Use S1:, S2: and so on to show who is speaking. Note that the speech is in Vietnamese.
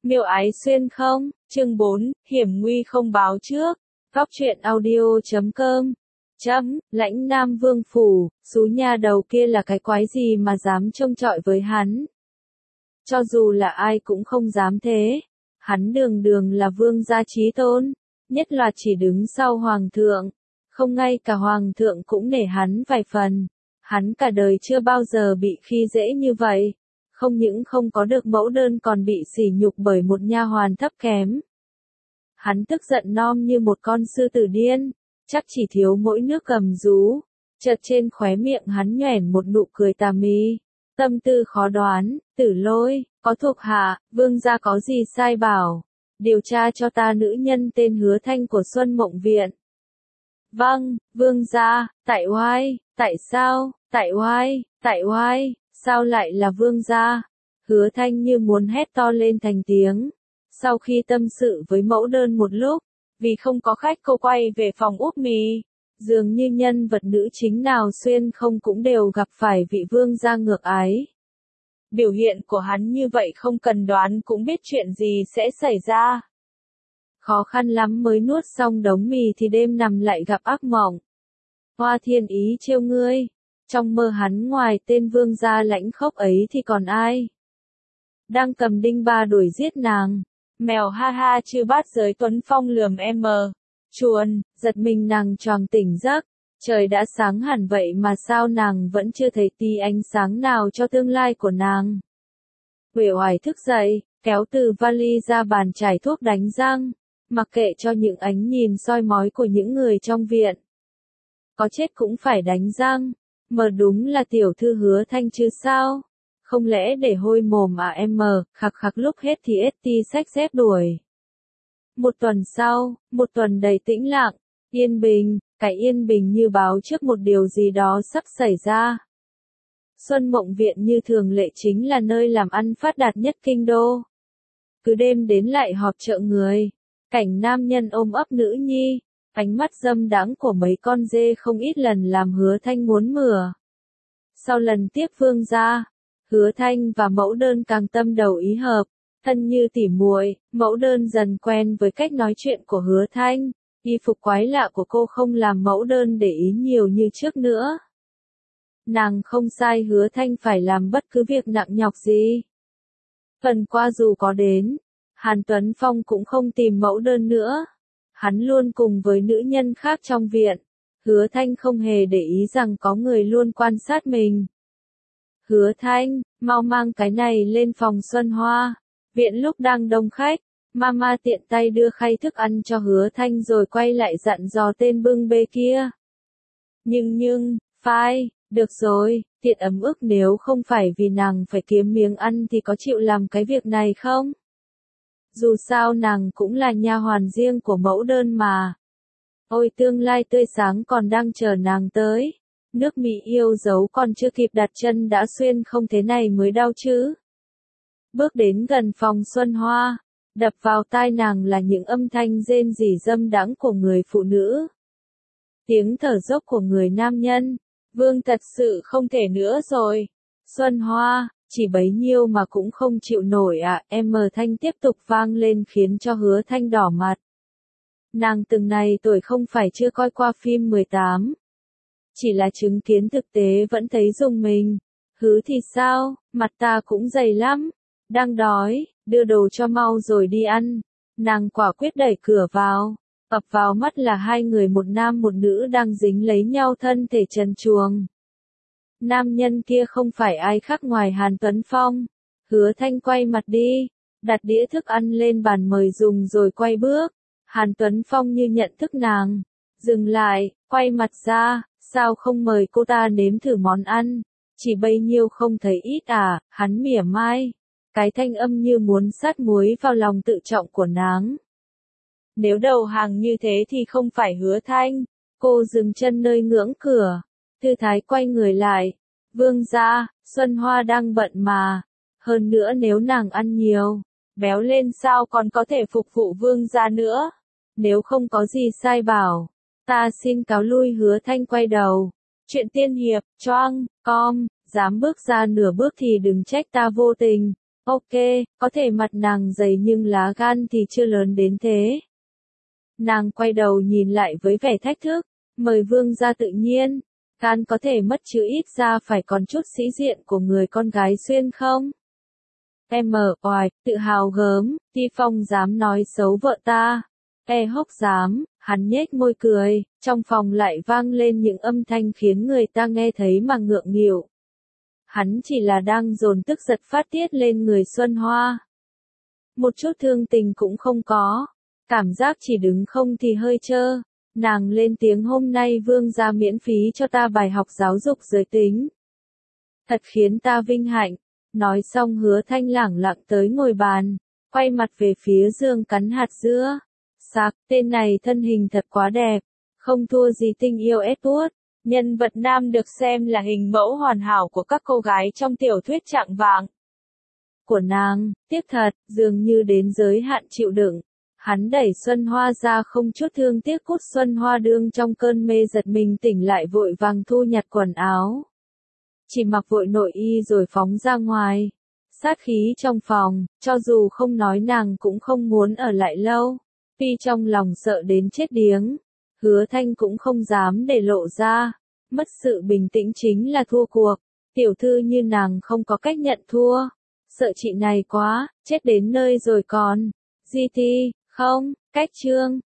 S1: Miêu Ái Xuyên không? Chương 4, hiểm nguy không báo trước. Góc truyện audio.com. Lãnh Nam Vương phủ, xú nha đầu kia là cái quái gì mà dám trông chọi với hắn. Cho dù là ai cũng không dám thế. Hắn đường đường là vương gia chí tôn, nhất là chỉ đứng sau hoàng thượng. Không ngay cả hoàng thượng cũng nể hắn vài phần. Hắn cả đời chưa bao giờ bị khi dễ như vậy. Không những không có được mẫu đơn còn bị sỉ nhục bởi một nha hoàn thấp kém. Hắn tức giận nom như một con sư tử điên, chắc chỉ thiếu mỗi nước cầm rú. Chợt trên khóe miệng hắn nhoẻn một nụ cười tà mị. Tâm tư khó đoán, Tử Lôi, có thuộc hạ, vương gia có gì sai bảo. Điều tra cho ta nữ nhân tên Hứa Thanh của Xuân Mộng Viện. Vâng, vương gia, tại oai, tại sao, tại oai, sao lại là vương gia? Hứa Thanh như muốn hét to lên thành tiếng. Sau khi tâm sự với mẫu đơn một lúc, vì không có khách cô quay về phòng úp mì. Dường như nhân vật nữ chính nào xuyên không cũng đều gặp phải vị vương gia ngược ái. Biểu hiện của hắn như vậy không cần đoán cũng biết chuyện gì sẽ xảy ra. Khó khăn lắm mới nuốt xong đống mì thì đêm nằm lại gặp ác mộng. Hoa Thiên Ý trêu ngươi. Trong mơ hắn ngoài tên vương gia lãnh khốc ấy thì còn ai? Đang cầm đinh ba đuổi giết nàng. Mèo ha ha chư bát giới Tuấn Phong lườm em mờ. Chuồn, giật mình nàng choàng tỉnh giấc. Trời đã sáng hẳn vậy mà sao nàng vẫn chưa thấy tí ánh sáng nào cho tương lai của nàng. Uể oải thức dậy, kéo từ vali ra bàn chải thuốc đánh răng. Mặc kệ cho những ánh nhìn soi mói của những người trong viện. Có chết cũng phải đánh răng. Mờ đúng là tiểu thư Hứa Thanh chứ sao? Không lẽ để hôi mồm à em mờ, khặc khặc lúc hết thì ST xách dép đuổi. Một tuần sau, một tuần đầy tĩnh lặng, yên bình, cái yên bình như báo trước một điều gì đó sắp xảy ra. Xuân Mộng Viện như thường lệ chính là nơi làm ăn phát đạt nhất kinh đô. Cứ đêm đến lại họp chợ người, cảnh nam nhân ôm ấp nữ nhi, ánh mắt dâm đãng của mấy con dê không ít lần làm Hứa Thanh muốn mửa. Sau lần tiếp vương gia, Hứa Thanh và mẫu đơn càng tâm đầu ý hợp, thân như tỉ muội. Mẫu đơn dần quen với cách nói chuyện của Hứa Thanh, y phục quái lạ của cô không làm mẫu đơn để ý nhiều như trước nữa. Nàng không sai Hứa Thanh phải làm bất cứ việc nặng nhọc gì. Phần qua dù có đến, Hàn Tuấn Phong cũng không tìm mẫu đơn nữa. Hắn luôn cùng với nữ nhân khác trong viện. Hứa Thanh không hề để ý rằng có người luôn quan sát mình. Hứa Thanh, mau mang cái này lên phòng Xuân Hoa. Viện lúc đang đông khách, Mama tiện tay đưa khay thức ăn cho Hứa Thanh rồi quay lại dặn dò tên bưng bê kia. Phai, được rồi, tiện ấm ức nếu không phải vì nàng phải kiếm miếng ăn thì có chịu làm cái việc này không? Dù sao nàng cũng là nha hoàn riêng của mẫu đơn mà. Ôi tương lai tươi sáng còn đang chờ nàng tới. Nước Mỹ yêu dấu còn chưa kịp đặt chân đã xuyên không thế này mới đau chứ. Bước đến gần phòng Xuân Hoa, đập vào tai nàng là những âm thanh rên rỉ dâm đãng của người phụ nữ. Tiếng thở dốc của người nam nhân. Vương thật sự không thể nữa rồi. Xuân Hoa, chỉ bấy nhiêu mà cũng không chịu nổi à, em mờ thanh tiếp tục vang lên khiến cho Hứa Thanh đỏ mặt. Nàng từng này tuổi không phải chưa coi qua phim 18. Chỉ là chứng kiến thực tế vẫn thấy rùng mình. Hứ thì sao, mặt ta cũng dày lắm. Đang đói, đưa đồ cho mau rồi đi ăn. Nàng quả quyết đẩy cửa vào. Ập vào mắt là hai người một nam một nữ đang dính lấy nhau thân thể trần truồng. Nam nhân kia không phải ai khác ngoài Hàn Tuấn Phong. Hứa Thanh quay mặt đi, đặt đĩa thức ăn lên bàn mời dùng rồi quay bước. Hàn Tuấn Phong như nhận thức nàng, dừng lại, quay mặt ra, sao không mời cô ta nếm thử món ăn, chỉ bấy nhiêu không thấy ít à, hắn mỉa mai. Cái thanh âm như muốn sát muối vào lòng tự trọng của nàng. Nếu đầu hàng như thế thì không phải Hứa Thanh. Cô dừng chân nơi ngưỡng cửa. Thư thái quay người lại. Vương gia, Xuân Hoa đang bận mà. Hơn nữa nếu nàng ăn nhiều, béo lên sao còn có thể phục vụ vương gia nữa. Nếu không có gì sai bảo, ta xin cáo lui. Hứa Thanh quay đầu. Chuyện tiên hiệp, choang, com, dám bước ra nửa bước thì đừng trách ta vô tình. Ok, có thể mặt nàng dày nhưng lá gan thì chưa lớn đến thế. Nàng quay đầu nhìn lại với vẻ thách thức, mời vương gia tự nhiên, gan có thể mất chứ ít ra phải còn chút sĩ diện của người con gái xuyên không? Em oài, tự hào gớm, Ti Phong dám nói xấu vợ ta. Hốc dám, hắn nhếch môi cười, trong phòng lại vang lên những âm thanh khiến người ta nghe thấy mà ngượng nghịu. Hắn chỉ là đang dồn tức giật phát tiết lên người Xuân Hoa. Một chút thương tình cũng không có, cảm giác chỉ đứng không thì hơi trơ. Nàng lên tiếng hôm nay vương gia miễn phí cho ta bài học giáo dục giới tính. Thật khiến ta vinh hạnh. Nói xong Hứa Thanh lẳng lặng tới ngồi bàn, quay mặt về phía giường cắn hạt dưa. Sạc, tên này thân hình thật quá đẹp, không thua gì Tình Yêu Edward. Nhân vật nam được xem là hình mẫu hoàn hảo của các cô gái trong tiểu thuyết Trạng Vàng. Của nàng, tiếc thật, dường như đến giới hạn chịu đựng. Hắn đẩy Xuân Hoa ra không chút thương tiếc cút. Xuân Hoa đương trong cơn mê giật mình tỉnh lại vội vàng thu nhặt quần áo. Chỉ mặc vội nội y rồi phóng ra ngoài. Sát khí trong phòng, cho dù không nói nàng cũng không muốn ở lại lâu. Tuy trong lòng sợ đến chết điếng, Hứa Thanh cũng không dám để lộ ra. Mất sự bình tĩnh chính là thua cuộc. Tiểu thư như nàng không có cách nhận thua. Sợ chị này quá, chết đến nơi rồi còn. GT, không, cách chương.